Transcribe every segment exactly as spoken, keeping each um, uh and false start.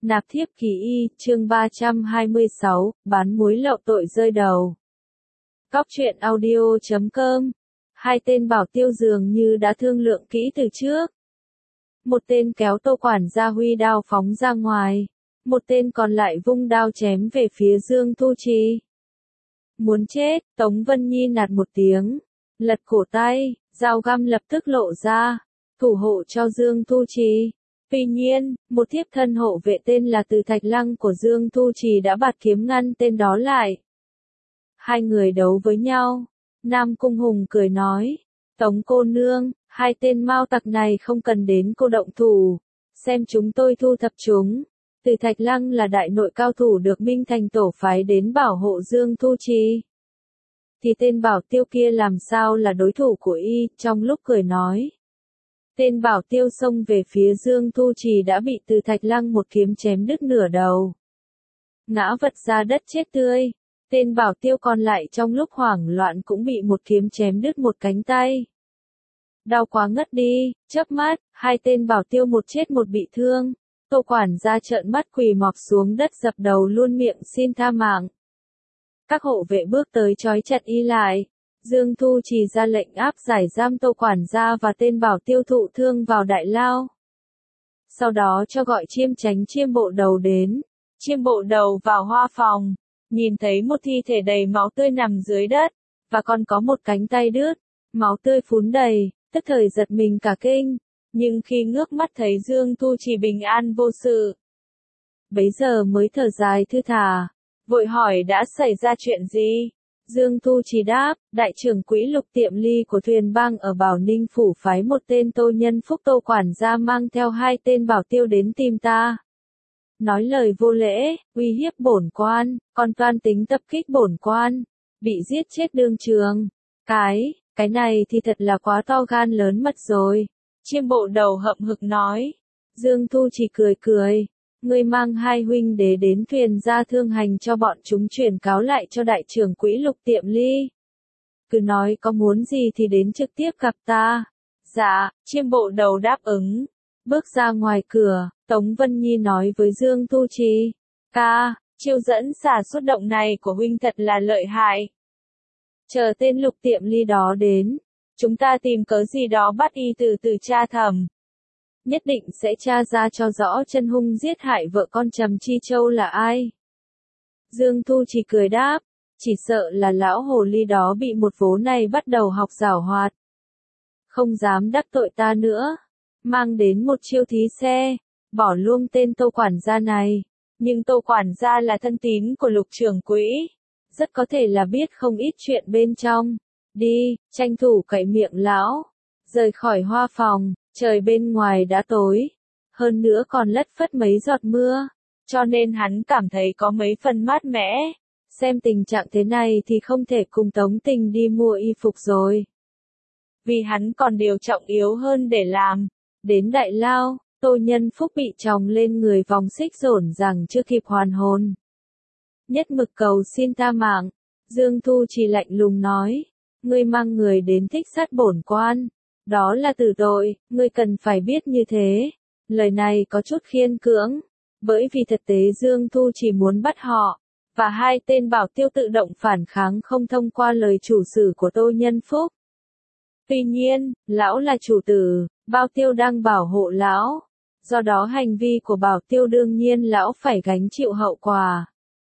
Nạp thiếp kỳ y, chương ba trăm hai mươi sáu, bán muối lậu tội rơi đầu. Cóc truyện audio chấm com. Hai tên bảo tiêu dường như đã thương lượng kỹ từ trước. Một tên kéo Tô quản gia huy đao phóng ra ngoài. Một tên còn lại vung đao chém về phía Dương Thu Trì. Muốn chết, Tống Vân Nhi nạt một tiếng. Lật cổ tay, dao găm lập tức lộ ra. Thủ hộ cho Dương Thu Trì. Tuy nhiên, một thiếp thân hộ vệ tên là Từ Thạch Lăng của Dương Thu Trì đã bạt kiếm ngăn tên đó lại. Hai người đấu với nhau. Nam Cung Hùng cười nói. Tống cô nương, hai tên mao tặc này không cần đến cô động thủ. Xem chúng tôi thu thập chúng. Từ Thạch Lăng là đại nội cao thủ được Minh Thành tổ phái đến bảo hộ Dương Thu Trì. Thì tên bảo tiêu kia làm sao là đối thủ của y, trong lúc cười nói. Tên bảo tiêu xông về phía Dương Thu Trì đã bị Từ Thạch Lăng một kiếm chém đứt nửa đầu. Ngã vật ra đất chết tươi. Tên bảo tiêu còn lại trong lúc hoảng loạn cũng bị một kiếm chém đứt một cánh tay. Đau quá ngất đi, chớp mắt, hai tên bảo tiêu một chết một bị thương. Tô quản gia trợn mắt quỳ mọp xuống đất dập đầu luôn miệng xin tha mạng. Các hộ vệ bước tới trói chặt y lại. Dương Thu Trì ra lệnh áp giải giam Tô quản gia và tên bảo tiêu thụ thương vào đại lao. Sau đó cho gọi chiêm chánh chiêm bộ đầu đến. Chiêm bộ đầu vào hoa phòng, nhìn thấy một thi thể đầy máu tươi nằm dưới đất, và còn có một cánh tay đứt, máu tươi phún đầy, tức thời giật mình cả kinh, nhưng khi ngước mắt thấy Dương Thu Trì bình an vô sự, bấy giờ mới thở dài thư thả, vội hỏi đã xảy ra chuyện gì. Dương Thu Trì đáp, đại trưởng quỹ Lục Tiệm Ly của Thuyền Bang ở Bảo Ninh phủ phái một tên Tô Nhân Phúc Tô quản gia mang theo hai tên bảo tiêu đến tìm ta. Nói lời vô lễ, uy hiếp bổn quan, còn toan tính tập kích bổn quan, bị giết chết đương trường. Cái, cái này thì thật là quá to gan lớn mật rồi. Chiêm bộ đầu hậm hực nói. Dương Thu Trì cười cười. Ngươi mang hai huynh đế đến thuyền ra thương hành cho bọn chúng chuyển cáo lại cho đại trưởng quỹ Lục Tiệm Ly. Cứ nói có muốn gì thì đến trực tiếp gặp ta. Dạ, chiêm bộ đầu đáp ứng. Bước ra ngoài cửa, Tống Vân Nhi nói với Dương Thu Trì. Ca, chiêu dẫn xả xuất động này của huynh thật là lợi hại. Chờ tên Lục Tiệm Ly đó đến. Chúng ta tìm cớ gì đó bắt y từ từ tra thẩm. Nhất định sẽ tra ra cho rõ chân hung giết hại vợ con Trầm Chi Châu là ai. Dương Thu Trì cười đáp, chỉ sợ là lão hồ ly đó bị một vố này bắt đầu học giảo hoạt. Không dám đắc tội ta nữa, mang đến một chiêu thí xe, bỏ luôn tên Tô quản gia này. Nhưng Tô quản gia là thân tín của Lục trưởng quỹ, rất có thể là biết không ít chuyện bên trong. Đi, tranh thủ cậy miệng lão, rời khỏi hoa phòng. Trời bên ngoài đã tối, hơn nữa còn lất phất mấy giọt mưa, cho nên hắn cảm thấy có mấy phần mát mẻ. Xem tình trạng thế này thì không thể cùng Tống Tình đi mua y phục rồi. Vì hắn còn điều trọng yếu hơn để làm. Đến đại lao, Tô Nhân Phúc bị chồng lên người vòng xích rổn rằng chưa kịp hoàn hồn. Nhất mực cầu xin tha mạng, Dương Thu Trì lạnh lùng nói, ngươi mang người đến thích sát bổn quan. Đó là tử tội, ngươi cần phải biết như thế. Lời này có chút khiên cưỡng, bởi vì thực tế Dương Thu chỉ muốn bắt họ, và hai tên bảo tiêu tự động phản kháng không thông qua lời chủ sử của Tô Nhân Phúc. Tuy nhiên, lão là chủ tử, bảo tiêu đang bảo hộ lão, do đó hành vi của bảo tiêu đương nhiên lão phải gánh chịu hậu quả.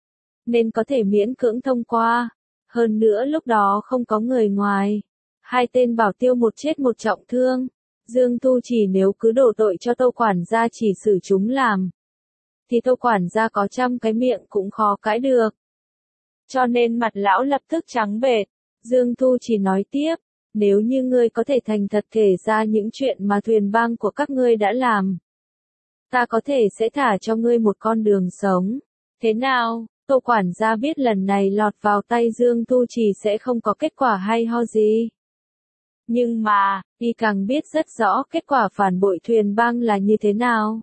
Nên có thể miễn cưỡng thông qua, hơn nữa lúc đó không có người ngoài. Hai tên bảo tiêu một chết một trọng thương. Dương Thu Trì nếu cứ đổ tội cho Tô quản gia chỉ xử chúng làm, thì Tô quản gia có trăm cái miệng cũng khó cãi được. Cho nên mặt lão lập tức trắng bệch. Dương Thu Trì nói tiếp, nếu như ngươi có thể thành thật kể ra những chuyện mà Thuyền Bang của các ngươi đã làm, ta có thể sẽ thả cho ngươi một con đường sống. Thế nào? Tô quản gia biết lần này lọt vào tay Dương Thu Trì sẽ không có kết quả hay ho gì. Nhưng mà, y càng biết rất rõ kết quả phản bội Thuyền Bang là như thế nào.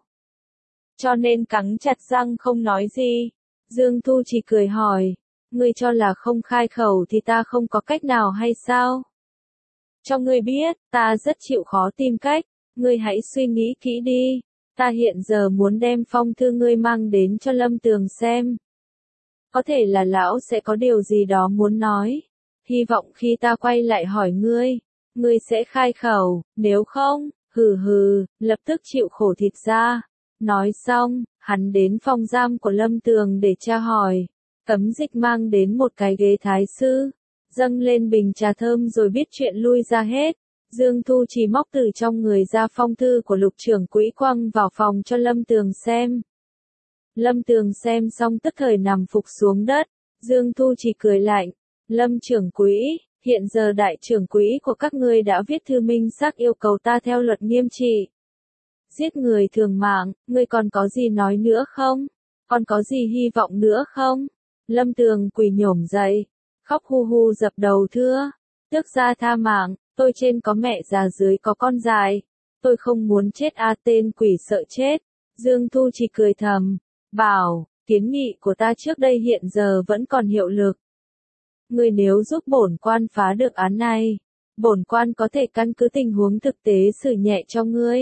Cho nên cắn chặt răng không nói gì. Dương Thu chỉ cười hỏi, ngươi cho là không khai khẩu thì ta không có cách nào hay sao? Cho ngươi biết, ta rất chịu khó tìm cách, ngươi hãy suy nghĩ kỹ đi. Ta hiện giờ muốn đem phong thư ngươi mang đến cho Lâm Tường xem. Có thể là lão sẽ có điều gì đó muốn nói. Hy vọng khi ta quay lại hỏi ngươi, ngươi sẽ khai khẩu, nếu không, hừ hừ, lập tức chịu khổ thịt ra. Nói xong, hắn đến phòng giam của Lâm Tường để tra hỏi. Cấm dịch mang đến một cái ghế thái sư, dâng lên bình trà thơm rồi biết chuyện lui ra hết. Dương Thu Trì móc từ trong người ra phong thư của Lục trưởng quỹ quăng vào phòng cho Lâm Tường xem. Lâm Tường xem xong tức thời nằm phục xuống đất. Dương Thu Trì cười lạnh, Lâm trưởng quỹ, hiện giờ đại trưởng quỹ của các ngươi đã viết thư minh xác yêu cầu ta theo luật nghiêm trị. Giết người thường mạng, ngươi còn có gì nói nữa không? Còn có gì hy vọng nữa không? Lâm Tường quỳ nhổm dậy, khóc hu hu dập đầu thưa, tước gia tha mạng, tôi trên có mẹ già dưới có con dài, tôi không muốn chết a tên quỷ sợ chết. Dương Thu Trì cười thầm, bảo, kiến nghị của ta trước đây hiện giờ vẫn còn hiệu lực. Ngươi nếu giúp bổn quan phá được án này, bổn quan có thể căn cứ tình huống thực tế xử nhẹ cho ngươi.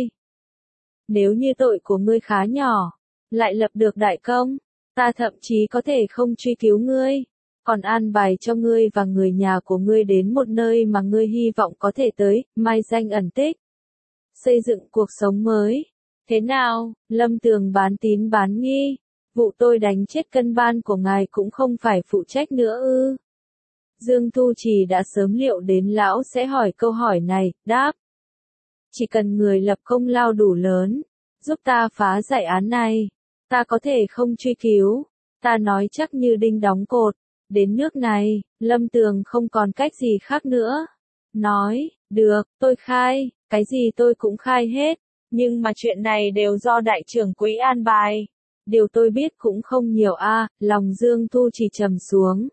Nếu như tội của ngươi khá nhỏ, lại lập được đại công, ta thậm chí có thể không truy cứu ngươi, còn an bài cho ngươi và người nhà của ngươi đến một nơi mà ngươi hy vọng có thể tới, mai danh ẩn tích. Xây dựng cuộc sống mới. Thế nào, Lâm Tường bán tín bán nghi, vụ tôi đánh chết cân ban của ngài cũng không phải phụ trách nữa ư? Dương Thu Trì đã sớm liệu đến lão sẽ hỏi câu hỏi này, đáp. Chỉ cần người lập công lao đủ lớn, giúp ta phá giải án này, ta có thể không truy cứu, ta nói chắc như đinh đóng cột. Đến nước này, Lâm Tường không còn cách gì khác nữa. Nói, được, tôi khai, cái gì tôi cũng khai hết, nhưng mà chuyện này đều do đại trưởng quỹ an bài. Điều tôi biết cũng không nhiều a, lòng Dương Thu Trì trầm xuống.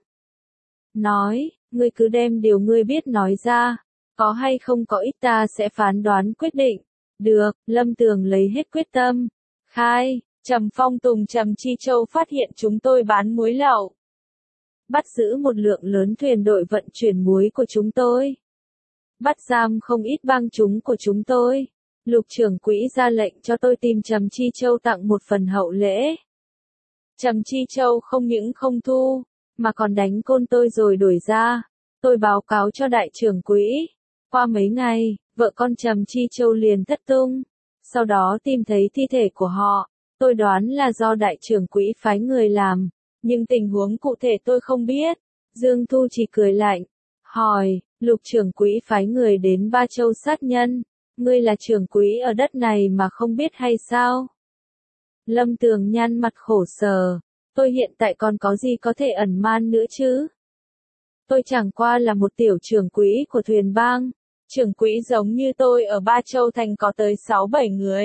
Nói, ngươi cứ đem điều ngươi biết nói ra, có hay không có ít ta sẽ phán đoán quyết định. Được, Lâm Tường lấy hết quyết tâm. Khai, Trầm Phong Tùng Trầm Chi Châu phát hiện chúng tôi bán muối lậu. Bắt giữ một lượng lớn thuyền đội vận chuyển muối của chúng tôi. Bắt giam không ít bang chúng của chúng tôi. Lục trưởng quỹ ra lệnh cho tôi tìm Trầm Chi Châu tặng một phần hậu lễ. Trầm Chi Châu không những không thu, mà còn đánh côn tôi rồi đuổi ra. Tôi báo cáo cho đại trưởng quỹ. Qua mấy ngày, vợ con Trầm Chi Châu liền thất tung. Sau đó tìm thấy thi thể của họ. Tôi đoán là do đại trưởng quỹ phái người làm. Nhưng tình huống cụ thể tôi không biết. Dương Thu chỉ cười lạnh. Hỏi, Lục trưởng quỹ phái người đến Ba Châu sát nhân. Ngươi là trưởng quỹ ở đất này mà không biết hay sao? Lâm Tường nhăn mặt khổ sở. Tôi hiện tại còn có gì có thể ẩn man nữa chứ? Tôi chẳng qua là một tiểu trưởng quỹ của thuyền bang. Trưởng quỹ giống như tôi ở Ba Châu Thành có tới sáu bảy người.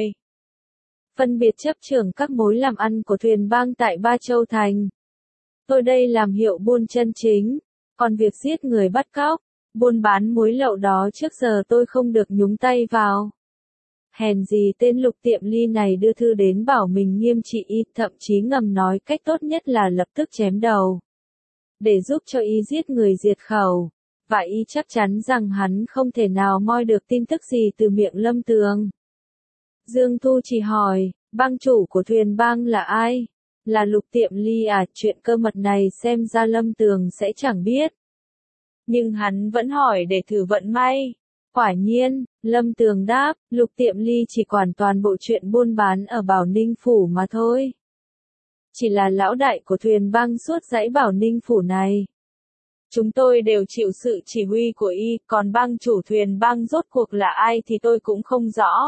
Phân biệt chấp trưởng các mối làm ăn của thuyền bang tại Ba Châu Thành. Tôi đây làm hiệu buôn chân chính. Còn việc giết người bắt cóc, buôn bán muối lậu đó trước giờ tôi không được nhúng tay vào. Hèn gì tên Lục Tiệm Ly này đưa thư đến bảo mình nghiêm trị y, thậm chí ngầm nói cách tốt nhất là lập tức chém đầu. Để giúp cho y giết người diệt khẩu. Và y chắc chắn rằng hắn không thể nào moi được tin tức gì từ miệng Lâm Tường. Dương Thu chỉ hỏi, bang chủ của thuyền bang là ai? Là Lục Tiệm Ly à? Chuyện cơ mật này xem ra Lâm Tường sẽ chẳng biết. Nhưng hắn vẫn hỏi để thử vận may. Quả nhiên, Lâm Tường đáp, Lục Tiệm Ly chỉ quản toàn bộ chuyện buôn bán ở Bảo Ninh Phủ mà thôi. Chỉ là lão đại của thuyền bang suốt dãy Bảo Ninh Phủ này. Chúng tôi đều chịu sự chỉ huy của y, còn bang chủ thuyền bang rốt cuộc là ai thì tôi cũng không rõ.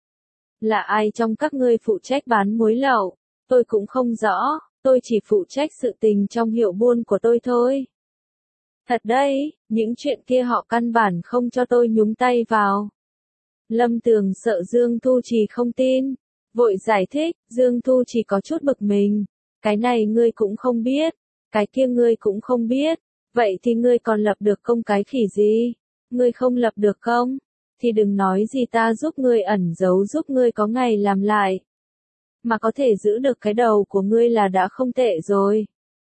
Là ai trong các ngươi phụ trách bán muối lậu? Tôi cũng không rõ, tôi chỉ phụ trách sự tình trong hiệu buôn của tôi thôi. Thật đấy, những chuyện kia họ căn bản không cho tôi nhúng tay vào. Lâm Tường sợ Dương Thu Trì không tin, vội giải thích, Dương Thu Trì có chút bực mình. Cái này ngươi cũng không biết, cái kia ngươi cũng không biết, vậy thì ngươi còn lập được công cái khỉ gì? Ngươi không lập được công, thì đừng nói gì ta giúp ngươi ẩn giấu giúp ngươi có ngày làm lại. Mà có thể giữ được cái đầu của ngươi là đã không tệ rồi.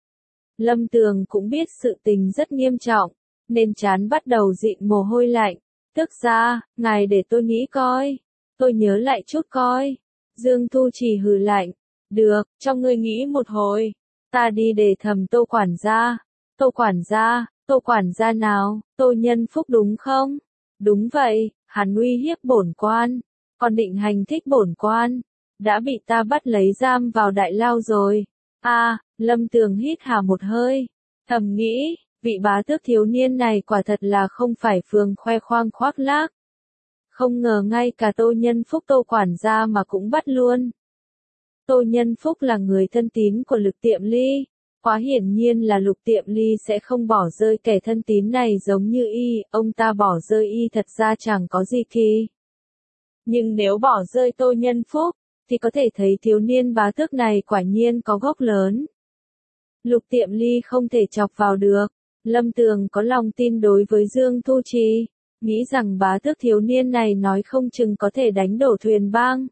Lâm Tường cũng biết sự tình rất nghiêm trọng, nên trán bắt đầu dịn mồ hôi lạnh. Tức ra, ngài để tôi nghĩ coi, tôi nhớ lại chút coi. Dương Thu Trì hừ lạnh. Được, cho ngươi nghĩ một hồi. Ta đi để thầm Tô quản gia. Tô quản gia, Tô quản gia nào, Tô Nhân Phúc đúng không? Đúng vậy, hắn uy hiếp bổn quan, còn định hành thích bổn quan, đã bị ta bắt lấy giam vào đại lao rồi. A, à, Lâm Tường hít hà một hơi, thầm nghĩ, vị bá tước thiếu niên này quả thật là không phải phường khoe khoang khoác lác. Không ngờ ngay cả Tô Nhân Phúc Tô quản gia mà cũng bắt luôn. Tô Nhân Phúc là người thân tín của Lục Tiệm Ly. Quá hiển nhiên là Lục Tiệm Ly sẽ không bỏ rơi kẻ thân tín này giống như y, ông ta bỏ rơi y thật ra chẳng có gì kỳ. Nhưng nếu bỏ rơi Tô Nhân Phúc, thì có thể thấy thiếu niên bá tước này quả nhiên có gốc lớn. Lục Tiệm Ly không thể chọc vào được. Lâm Tường có lòng tin đối với Dương Thu Trì, nghĩ rằng bá tước thiếu niên này nói không chừng có thể đánh đổ Thuyền Bang.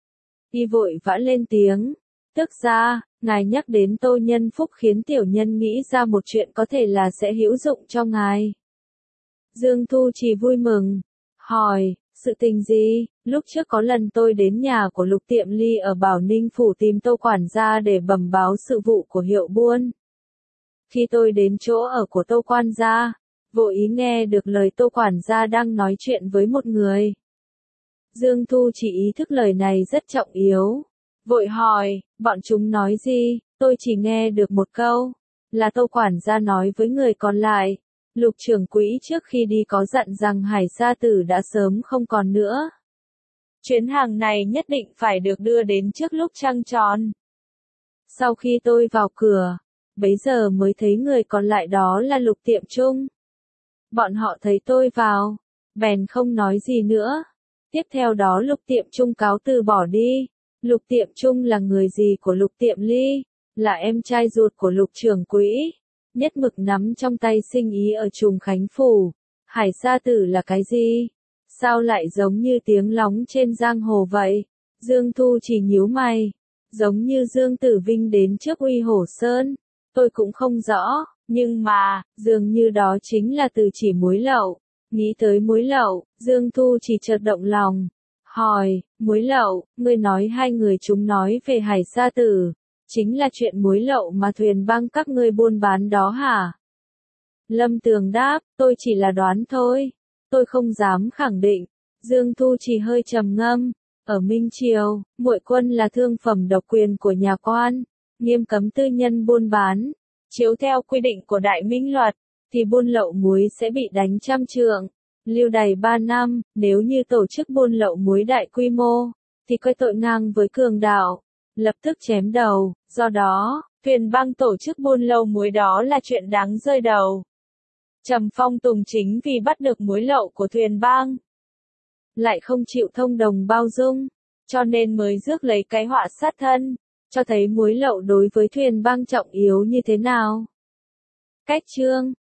Y vội vã lên tiếng. Tức ra, ngài nhắc đến Tô Nhân Phúc khiến tiểu nhân nghĩ ra một chuyện có thể là sẽ hữu dụng cho ngài. Dương Thu Trì vui mừng, hỏi, sự tình gì? Lúc trước có lần tôi đến nhà của Lục Tiệm Ly ở Bảo Ninh Phủ tìm Tô quản gia để bẩm báo sự vụ của hiệu buôn. Khi tôi đến chỗ ở của Tô quan gia, vô ý nghe được lời Tô quản gia đang nói chuyện với một người. Dương Thu chỉ ý thức lời này rất trọng yếu. Vội hỏi, bọn chúng nói gì? Tôi chỉ nghe được một câu. Là Tô quản gia nói với người còn lại. Lục trưởng quỹ trước khi đi có dặn rằng Hải Sa Tử đã sớm không còn nữa. Chuyến hàng này nhất định phải được đưa đến trước lúc trăng tròn. Sau khi tôi vào cửa, bấy giờ mới thấy người còn lại đó là Lục Tiệm Trung. Bọn họ thấy tôi vào, bèn không nói gì nữa. Tiếp theo đó Lục Tiệm Trung cáo từ bỏ đi. Lục Tiệm Trung là người gì của Lục Tiệm Ly, là em trai ruột của Lục trưởng quỹ, nhất mực nắm trong tay sinh ý ở Trùng Khánh Phủ. Hải Sa Tử là cái gì? Sao lại giống như tiếng lóng trên giang hồ vậy? Dương Thu chỉ nhíu mày, giống như Dương Tử Vinh đến trước Uy Hổ Sơn. Tôi cũng không rõ, nhưng mà, dường như đó chính là từ chỉ muối lậu. Nghĩ tới muối lậu, Dương Thu chỉ chợt động lòng. Hỏi, muối lậu, ngươi nói hai người chúng nói về Hải Sa Tử, chính là chuyện muối lậu mà Thuyền Bang các ngươi buôn bán đó hả? Lâm Tường đáp, tôi chỉ là đoán thôi, tôi không dám khẳng định. Dương Thu chỉ hơi trầm ngâm, ở Minh Triều, muội quân là thương phẩm độc quyền của nhà quan, nghiêm cấm tư nhân buôn bán. Chiếu theo quy định của Đại Minh Luật, thì buôn lậu muối sẽ bị đánh trăm trượng, lưu đày ba năm. Nếu như tổ chức buôn lậu muối đại quy mô, thì coi tội ngang với cường đạo, lập tức chém đầu. Do đó, Thuyền Bang tổ chức buôn lậu muối đó là chuyện đáng rơi đầu. Trầm Phong Tùng chính vì bắt được muối lậu của Thuyền Bang, lại không chịu thông đồng bao dung, cho nên mới rước lấy cái họa sát thân, cho thấy muối lậu đối với Thuyền Bang trọng yếu như thế nào. Cách chương